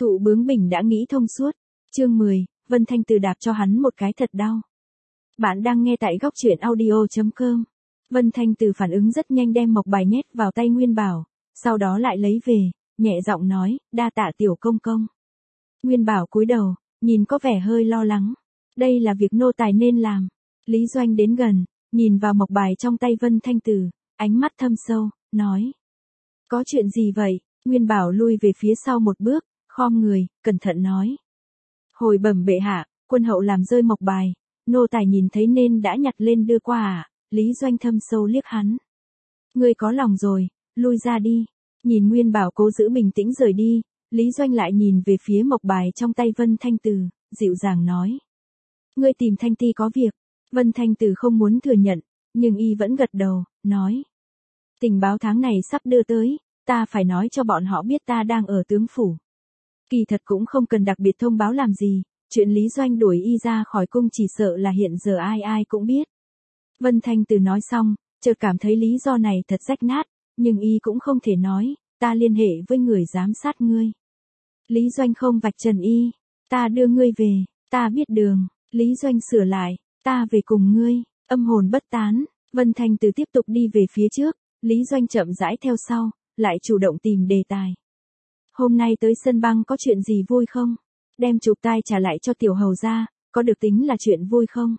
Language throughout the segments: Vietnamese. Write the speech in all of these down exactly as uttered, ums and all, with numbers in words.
Thụ bướng bỉnh đã nghĩ thông suốt. Chương mười, Vân Thanh Từ đạp cho hắn một cái thật đau. Bạn đang nghe tại góc truyện audio chấm com. Vân Thanh Từ phản ứng rất nhanh đem mộc bài nhét vào tay Nguyên Bảo, sau đó lại lấy về, nhẹ giọng nói, đa tạ tiểu công công. Nguyên Bảo cúi đầu, nhìn có vẻ hơi lo lắng. Đây là việc nô tài nên làm. Lý Doanh đến gần, nhìn vào mộc bài trong tay Vân Thanh Từ, ánh mắt thâm sâu, nói. Có chuyện gì vậy? Nguyên Bảo lui về phía sau một bước, khom người, cẩn thận nói. Hồi bẩm bệ hạ, quân hậu làm rơi mộc bài, nô tài nhìn thấy nên đã nhặt lên đưa qua à? Lý Doanh thâm sâu liếc hắn. Ngươi có lòng rồi, lui ra đi. Nhìn Nguyên Bảo cố giữ bình tĩnh rời đi, Lý Doanh lại nhìn về phía mộc bài trong tay Vân Thanh Từ, dịu dàng nói. Ngươi tìm Thanh Ti có việc. Vân Thanh Từ không muốn thừa nhận, nhưng y vẫn gật đầu, nói. Tình báo tháng này sắp đưa tới, ta phải nói cho bọn họ biết ta đang ở tướng phủ. Kỳ thật cũng không cần đặc biệt thông báo làm gì, chuyện Lý Doanh đuổi y ra khỏi cung chỉ sợ là hiện giờ ai ai cũng biết. Vân Thanh Từ nói xong, chợt cảm thấy lý do này thật rách nát, nhưng y cũng không thể nói, ta liên hệ với người giám sát ngươi. Lý Doanh không vạch trần y, ta đưa ngươi về, ta biết đường, Lý Doanh sửa lại, ta về cùng ngươi, âm hồn bất tán. Vân Thanh Từ tiếp tục đi về phía trước, Lý Doanh chậm rãi theo sau, lại chủ động tìm đề tài. Hôm nay tới sân băng có chuyện gì vui không? Đem chụp tai trả lại cho tiểu hầu ra, có được tính là chuyện vui không?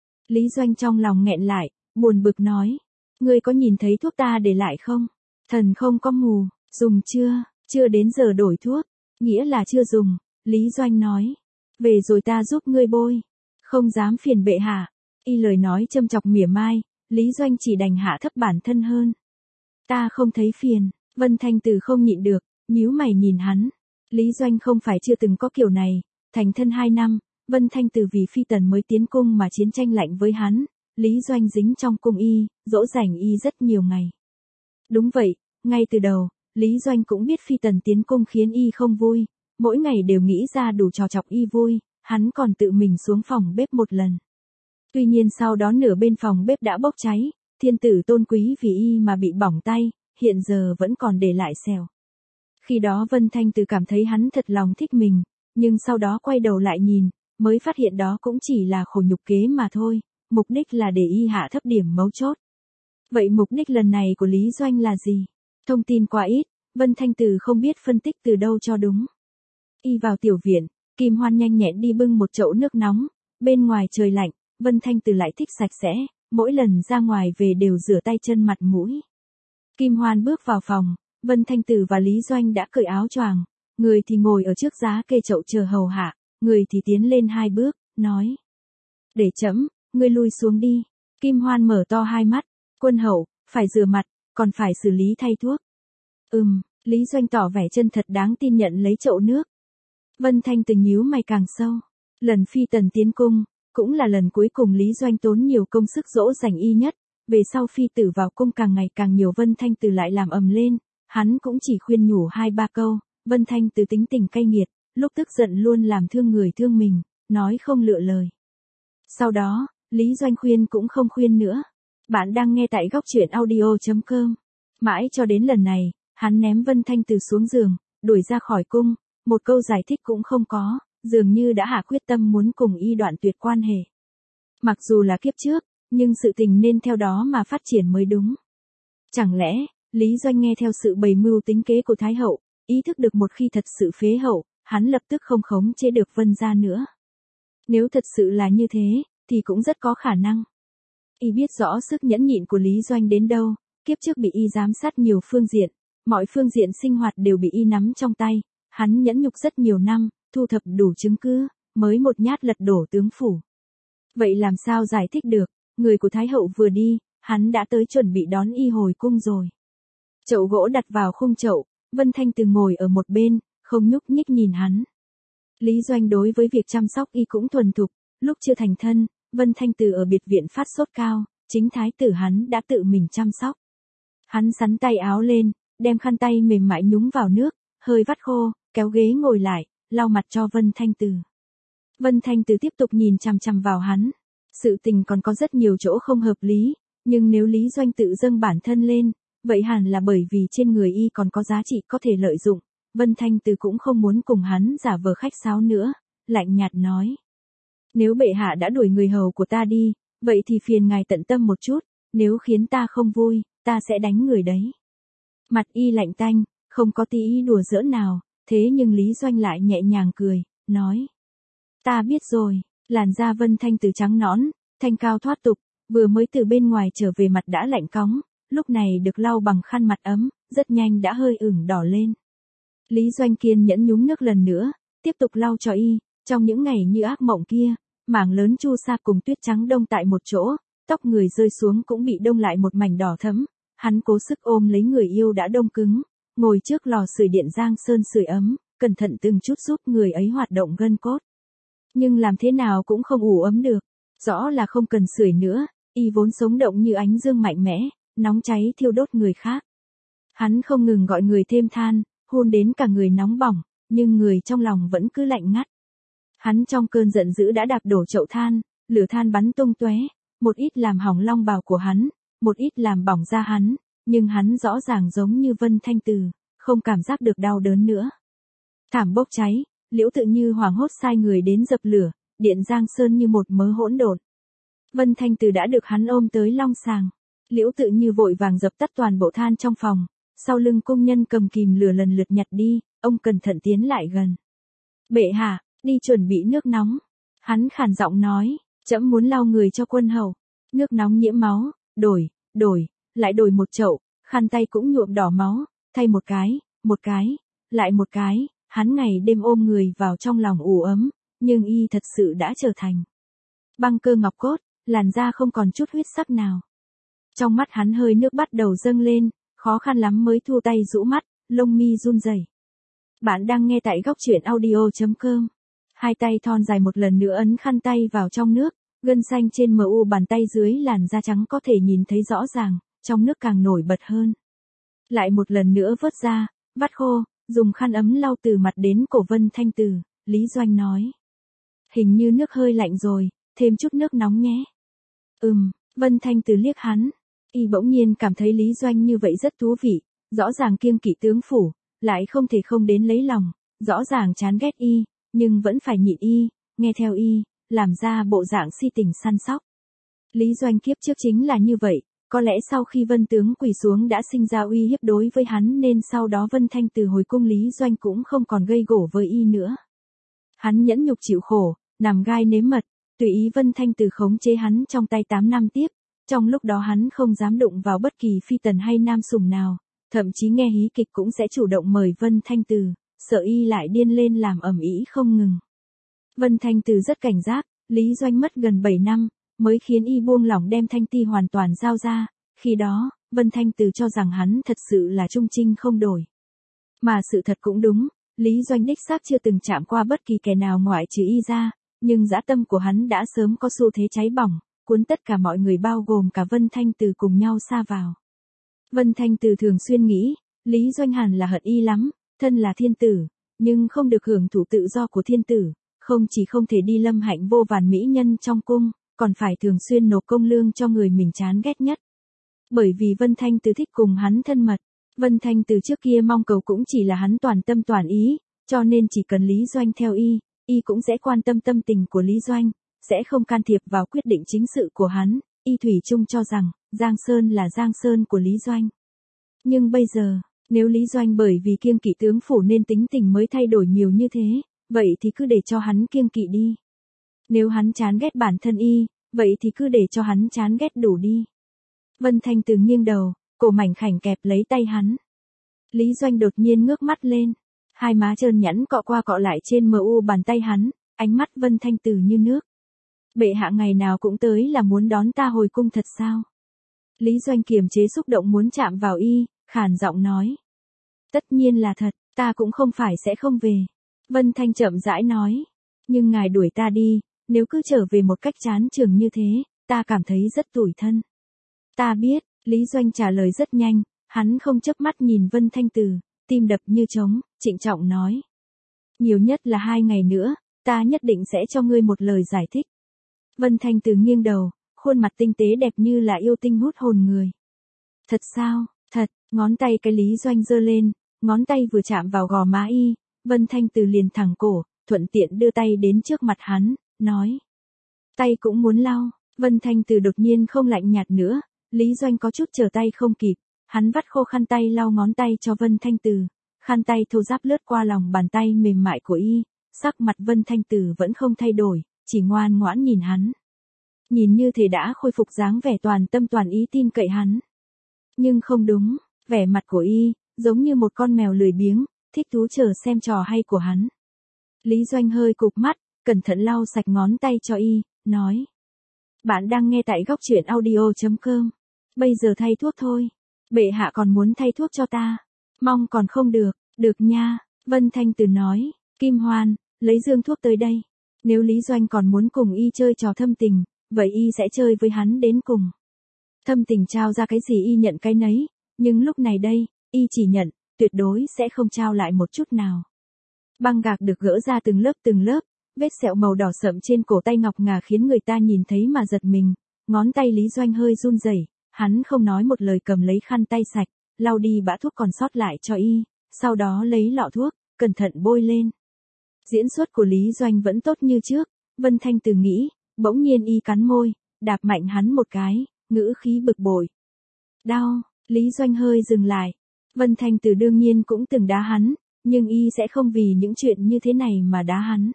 Lý Doanh trong lòng nghẹn lại, buồn bực nói. Ngươi có nhìn thấy thuốc ta để lại không? Thần không có mù, dùng chưa? Chưa đến giờ đổi thuốc. Nghĩa là chưa dùng, Lý Doanh nói. Về rồi ta giúp ngươi bôi. Không dám phiền bệ hạ. Y lời nói châm chọc mỉa mai, Lý Doanh chỉ đành hạ thấp bản thân hơn. Ta không thấy phiền. Vân Thanh Từ không nhịn được, nhíu mày nhìn hắn. Lý Doanh không phải chưa từng có kiểu này, thành thân hai năm, Vân Thanh Từ vì phi tần mới tiến cung mà chiến tranh lạnh với hắn, Lý Doanh dính trong cung y, dỗ dành y rất nhiều ngày. Đúng vậy, ngay từ đầu, Lý Doanh cũng biết phi tần tiến cung khiến y không vui, mỗi ngày đều nghĩ ra đủ trò chọc y vui, hắn còn tự mình xuống phòng bếp một lần. Tuy nhiên sau đó nửa bên phòng bếp đã bốc cháy, thiên tử tôn quý vì y mà bị bỏng tay, hiện giờ vẫn còn để lại sẹo. Khi đó Vân Thanh Từ cảm thấy hắn thật lòng thích mình, nhưng sau đó quay đầu lại nhìn, mới phát hiện đó cũng chỉ là khổ nhục kế mà thôi, mục đích là để y hạ thấp điểm mấu chốt. Vậy mục đích lần này của Lý Doanh là gì? Thông tin quá ít, Vân Thanh Từ không biết phân tích từ đâu cho đúng. Y vào tiểu viện, Kim Hoan nhanh nhẹn đi bưng một chậu nước nóng, bên ngoài trời lạnh, Vân Thanh Từ lại thích sạch sẽ, mỗi lần ra ngoài về đều rửa tay chân mặt mũi. Kim Hoan bước vào phòng, Vân Thanh Từ và Lý Doanh đã cởi áo choàng, người thì ngồi ở trước giá kê chậu chờ hầu hạ, người thì tiến lên hai bước, nói. Để chấm, ngươi lui xuống đi. Kim Hoan mở to hai mắt, quân hậu, phải rửa mặt, còn phải xử lý thay thuốc. Ừm, Lý Doanh tỏ vẻ chân thật đáng tin nhận lấy chậu nước. Vân Thanh Từ nhíu mày càng sâu. Lần phi tần tiến cung, cũng là lần cuối cùng Lý Doanh tốn nhiều công sức dỗ dành y nhất, về sau phi tử vào cung càng ngày càng nhiều Vân Thanh Từ lại làm ầm lên, hắn cũng chỉ khuyên nhủ hai ba câu, Vân Thanh Từ tính tình cay nghiệt, lúc tức giận luôn làm thương người thương mình, nói không lựa lời. Sau đó, Lý Doanh khuyên cũng không khuyên nữa. Bạn đang nghe tại góc truyện audio chấm com. Mãi cho đến lần này, hắn ném Vân Thanh Từ xuống giường, đuổi ra khỏi cung, một câu giải thích cũng không có, dường như đã hạ quyết tâm muốn cùng y đoạn tuyệt quan hệ. Mặc dù là kiếp trước, nhưng sự tình nên theo đó mà phát triển mới đúng. Chẳng lẽ, Lý Doanh nghe theo sự bày mưu tính kế của Thái Hậu, ý thức được một khi thật sự phế hậu, hắn lập tức không khống chế được Vân gia nữa. Nếu thật sự là như thế, thì cũng rất có khả năng. Y biết rõ sức nhẫn nhịn của Lý Doanh đến đâu, kiếp trước bị y giám sát nhiều phương diện, mọi phương diện sinh hoạt đều bị y nắm trong tay, hắn nhẫn nhục rất nhiều năm, thu thập đủ chứng cứ, mới một nhát lật đổ tướng phủ. Vậy làm sao giải thích được, người của Thái Hậu vừa đi, hắn đã tới chuẩn bị đón y hồi cung rồi. Chậu gỗ đặt vào khung chậu, Vân Thanh Từ ngồi ở một bên, không nhúc nhích nhìn hắn. Lý Doanh đối với việc chăm sóc y cũng thuần thục, lúc chưa thành thân, Vân Thanh Từ ở biệt viện phát sốt cao, chính thái tử hắn đã tự mình chăm sóc. Hắn sắn tay áo lên, đem khăn tay mềm mại nhúng vào nước, hơi vắt khô, kéo ghế ngồi lại, lau mặt cho Vân Thanh Từ. Vân Thanh Từ tiếp tục nhìn chằm chằm vào hắn. Sự tình còn có rất nhiều chỗ không hợp lý, nhưng nếu Lý Doanh tự dâng bản thân lên, vậy hẳn là bởi vì trên người y còn có giá trị có thể lợi dụng, Vân Thanh Từ cũng không muốn cùng hắn giả vờ khách sáo nữa, lạnh nhạt nói. Nếu bệ hạ đã đuổi người hầu của ta đi, vậy thì phiền ngài tận tâm một chút, nếu khiến ta không vui, ta sẽ đánh người đấy. Mặt y lạnh tanh, không có tí ý đùa giỡn nào, thế nhưng Lý Doanh lại nhẹ nhàng cười, nói. Ta biết rồi, làn da Vân Thanh Từ trắng nõn, thanh cao thoát tục, vừa mới từ bên ngoài trở về mặt đã lạnh cóng, lúc này được lau bằng khăn mặt ấm, rất nhanh đã hơi ửng đỏ lên. Lý Doanh kiên nhẫn nhúng nước lần nữa, tiếp tục lau cho y, trong những ngày như ác mộng kia, mảng lớn chu sa cùng tuyết trắng đông tại một chỗ, tóc người rơi xuống cũng bị đông lại một mảnh đỏ thẫm, hắn cố sức ôm lấy người yêu đã đông cứng, ngồi trước lò sưởi điện giang sơn sưởi ấm, cẩn thận từng chút giúp người ấy hoạt động gân cốt. Nhưng làm thế nào cũng không ủ ấm được, rõ là không cần sưởi nữa, y vốn sống động như ánh dương mạnh mẽ, nóng cháy thiêu đốt người khác. Hắn không ngừng gọi người thêm than, hôn đến cả người nóng bỏng, nhưng người trong lòng vẫn cứ lạnh ngắt. Hắn trong cơn giận dữ đã đạp đổ chậu than, lửa than bắn tung tóe, một ít làm hỏng long bào của hắn, một ít làm bỏng da hắn, nhưng hắn rõ ràng giống như Vân Thanh Từ, không cảm giác được đau đớn nữa. Thảm bốc cháy, Liễu Tự Như hoảng hốt sai người đến dập lửa, điện giang sơn như một mớ hỗn độn. Vân Thanh Từ đã được hắn ôm tới long sàng, Liễu Tự Như vội vàng dập tắt toàn bộ than trong phòng, sau lưng cung nhân cầm kìm lửa lần lượt nhặt đi, ông cẩn thận tiến lại gần. Bệ hạ, đi chuẩn bị nước nóng. Hắn khàn giọng nói, trẫm muốn lau người cho quân hầu. Nước nóng nhiễm máu, đổi, đổi, lại đổi một chậu, khăn tay cũng nhuộm đỏ máu, thay một cái, một cái, lại một cái, hắn ngày đêm ôm người vào trong lòng ủ ấm, nhưng y thật sự đã trở thành băng cơ ngọc cốt, làn da không còn chút huyết sắc nào. Trong mắt hắn hơi nước bắt đầu dâng lên, khó khăn lắm mới thu tay rũ mắt, lông mi run rẩy. Bạn đang nghe tại góc truyện audio chấm com. Hai tay thon dài một lần nữa ấn khăn tay vào trong nước, gân xanh trên mờ u bàn tay dưới làn da trắng có thể nhìn thấy rõ ràng, trong nước càng nổi bật hơn. Lại một lần nữa vớt ra, vắt khô, dùng khăn ấm lau từ mặt đến cổ Vân Thanh Từ, Lý Doanh nói. Hình như nước hơi lạnh rồi, thêm chút nước nóng nhé. Ừm, Vân Thanh Từ liếc hắn. Y bỗng nhiên cảm thấy Lý Doanh như vậy rất thú vị, rõ ràng kiêng kỵ tướng phủ, lại không thể không đến lấy lòng, rõ ràng chán ghét y, nhưng vẫn phải nhịn y, nghe theo y, làm ra bộ dạng si tình săn sóc. Lý Doanh kiếp trước chính là như vậy, có lẽ sau khi Vân tướng quỳ xuống đã sinh ra uy hiếp đối với hắn nên sau đó Vân Thanh Từ hồi cung Lý Doanh cũng không còn gây gổ với y nữa. Hắn nhẫn nhục chịu khổ, nằm gai nếm mật, tùy ý Vân Thanh Từ khống chế hắn trong tay tám năm tiếp, trong lúc đó hắn không dám đụng vào bất kỳ phi tần hay nam sủng nào, thậm chí nghe hí kịch cũng sẽ chủ động mời Vân Thanh Từ, sợ y lại điên lên làm ầm ĩ không ngừng. Vân Thanh Từ rất cảnh giác, Lý Doanh mất gần bảy năm, mới khiến y buông lỏng đem Thanh Ti hoàn toàn giao ra, khi đó, Vân Thanh Từ cho rằng hắn thật sự là trung trinh không đổi. Mà sự thật cũng đúng, Lý Doanh đích xác chưa từng chạm qua bất kỳ kẻ nào ngoại trừ y ra, nhưng dã tâm của hắn đã sớm có xu thế cháy bỏng, cuốn tất cả mọi người bao gồm cả Vân Thanh Từ cùng nhau sa vào. Vân Thanh Từ thường xuyên nghĩ, Lý Doanh hẳn là hận y lắm, thân là thiên tử, nhưng không được hưởng thụ tự do của thiên tử, không chỉ không thể đi lâm hạnh vô vàn mỹ nhân trong cung, còn phải thường xuyên nộp công lương cho người mình chán ghét nhất. Bởi vì Vân Thanh Từ thích cùng hắn thân mật, Vân Thanh Từ trước kia mong cầu cũng chỉ là hắn toàn tâm toàn ý, cho nên chỉ cần Lý Doanh theo y, y cũng sẽ quan tâm tâm tình của Lý Doanh, sẽ không can thiệp vào quyết định chính sự của hắn, y thủy chung cho rằng, Giang Sơn là Giang Sơn của Lý Doanh. Nhưng bây giờ, nếu Lý Doanh bởi vì kiêng kỵ tướng phủ nên tính tình mới thay đổi nhiều như thế, vậy thì cứ để cho hắn kiêng kỵ đi. Nếu hắn chán ghét bản thân y, vậy thì cứ để cho hắn chán ghét đủ đi. Vân Thanh Từ nghiêng đầu, cổ mảnh khảnh kẹp lấy tay hắn. Lý Doanh đột nhiên ngước mắt lên, hai má trơn nhẵn cọ qua cọ lại trên mờ u bàn tay hắn, ánh mắt Vân Thanh Từ như nước. Bệ hạ ngày nào cũng tới là muốn đón ta hồi cung thật sao? Lý Doanh kiềm chế xúc động muốn chạm vào y, khàn giọng nói. Tất nhiên là thật, ta cũng không phải sẽ không về. Vân Thanh chậm rãi nói. Nhưng ngài đuổi ta đi, nếu cứ trở về một cách chán chường như thế, ta cảm thấy rất tủi thân. Ta biết, Lý Doanh trả lời rất nhanh, hắn không chớp mắt nhìn Vân Thanh Từ, tim đập như trống, trịnh trọng nói. Nhiều nhất là hai ngày nữa, ta nhất định sẽ cho ngươi một lời giải thích. Vân Thanh Từ nghiêng đầu, khuôn mặt tinh tế đẹp như là yêu tinh hút hồn người. Thật sao, thật, ngón tay cái Lý Doanh giơ lên, ngón tay vừa chạm vào gò má y, Vân Thanh Từ liền thẳng cổ, thuận tiện đưa tay đến trước mặt hắn, nói. Tay cũng muốn lau, Vân Thanh Từ đột nhiên không lạnh nhạt nữa, Lý Doanh có chút trở tay không kịp, hắn vắt khô khăn tay lau ngón tay cho Vân Thanh Từ, khăn tay thô ráp lướt qua lòng bàn tay mềm mại của y, sắc mặt Vân Thanh Từ vẫn không thay đổi, chỉ ngoan ngoãn nhìn hắn. Nhìn như thể đã khôi phục dáng vẻ toàn tâm toàn ý tin cậy hắn. Nhưng không đúng, vẻ mặt của y, giống như một con mèo lười biếng, thích thú chờ xem trò hay của hắn. Lý Doanh hơi cụp mắt, cẩn thận lau sạch ngón tay cho y, nói. Bạn đang nghe tại góc truyện audio chấm com. Bây giờ thay thuốc thôi. Bệ hạ còn muốn thay thuốc cho ta. Mong còn không được, được nha, Vân Thanh Từ nói. Kim Hoan, lấy dương thuốc tới đây. Nếu Lý Doanh còn muốn cùng y chơi trò thâm tình, vậy y sẽ chơi với hắn đến cùng. Thâm tình trao ra cái gì y nhận cái nấy, nhưng lúc này đây, y chỉ nhận, tuyệt đối sẽ không trao lại một chút nào. Băng gạc được gỡ ra từng lớp từng lớp, vết sẹo màu đỏ sậm trên cổ tay ngọc ngà khiến người ta nhìn thấy mà giật mình, ngón tay Lý Doanh hơi run rẩy, hắn không nói một lời cầm lấy khăn tay sạch, lau đi bã thuốc còn sót lại cho y, sau đó lấy lọ thuốc, cẩn thận bôi lên. Diễn xuất của Lý Doanh vẫn tốt như trước, Vân Thanh Từ nghĩ, bỗng nhiên y cắn môi, đạp mạnh hắn một cái, ngữ khí bực bội. Đau, Lý Doanh hơi dừng lại. Vân Thanh Từ đương nhiên cũng từng đá hắn, nhưng y sẽ không vì những chuyện như thế này mà đá hắn.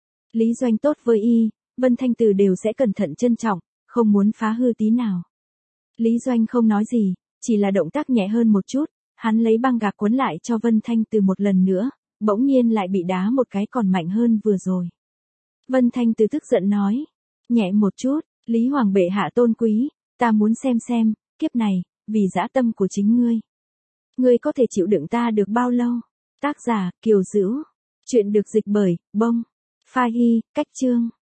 Lý Doanh tốt với y, Vân Thanh Từ đều sẽ cẩn thận trân trọng, không muốn phá hư tí nào. Lý Doanh không nói gì, chỉ là động tác nhẹ hơn một chút, hắn lấy băng gạc quấn lại cho Vân Thanh Từ một lần nữa, bỗng nhiên lại bị đá một cái còn mạnh hơn vừa rồi. Vân Thanh Từ tức giận nói, nhẹ một chút, Lý Hoàng bệ hạ tôn quý, ta muốn xem xem, kiếp này, vì dã tâm của chính ngươi. Ngươi có thể chịu đựng ta được bao lâu? Tác giả, Kiều Dữu. Chuyện được dịch bởi, Bông. Pha Hy, cách chương.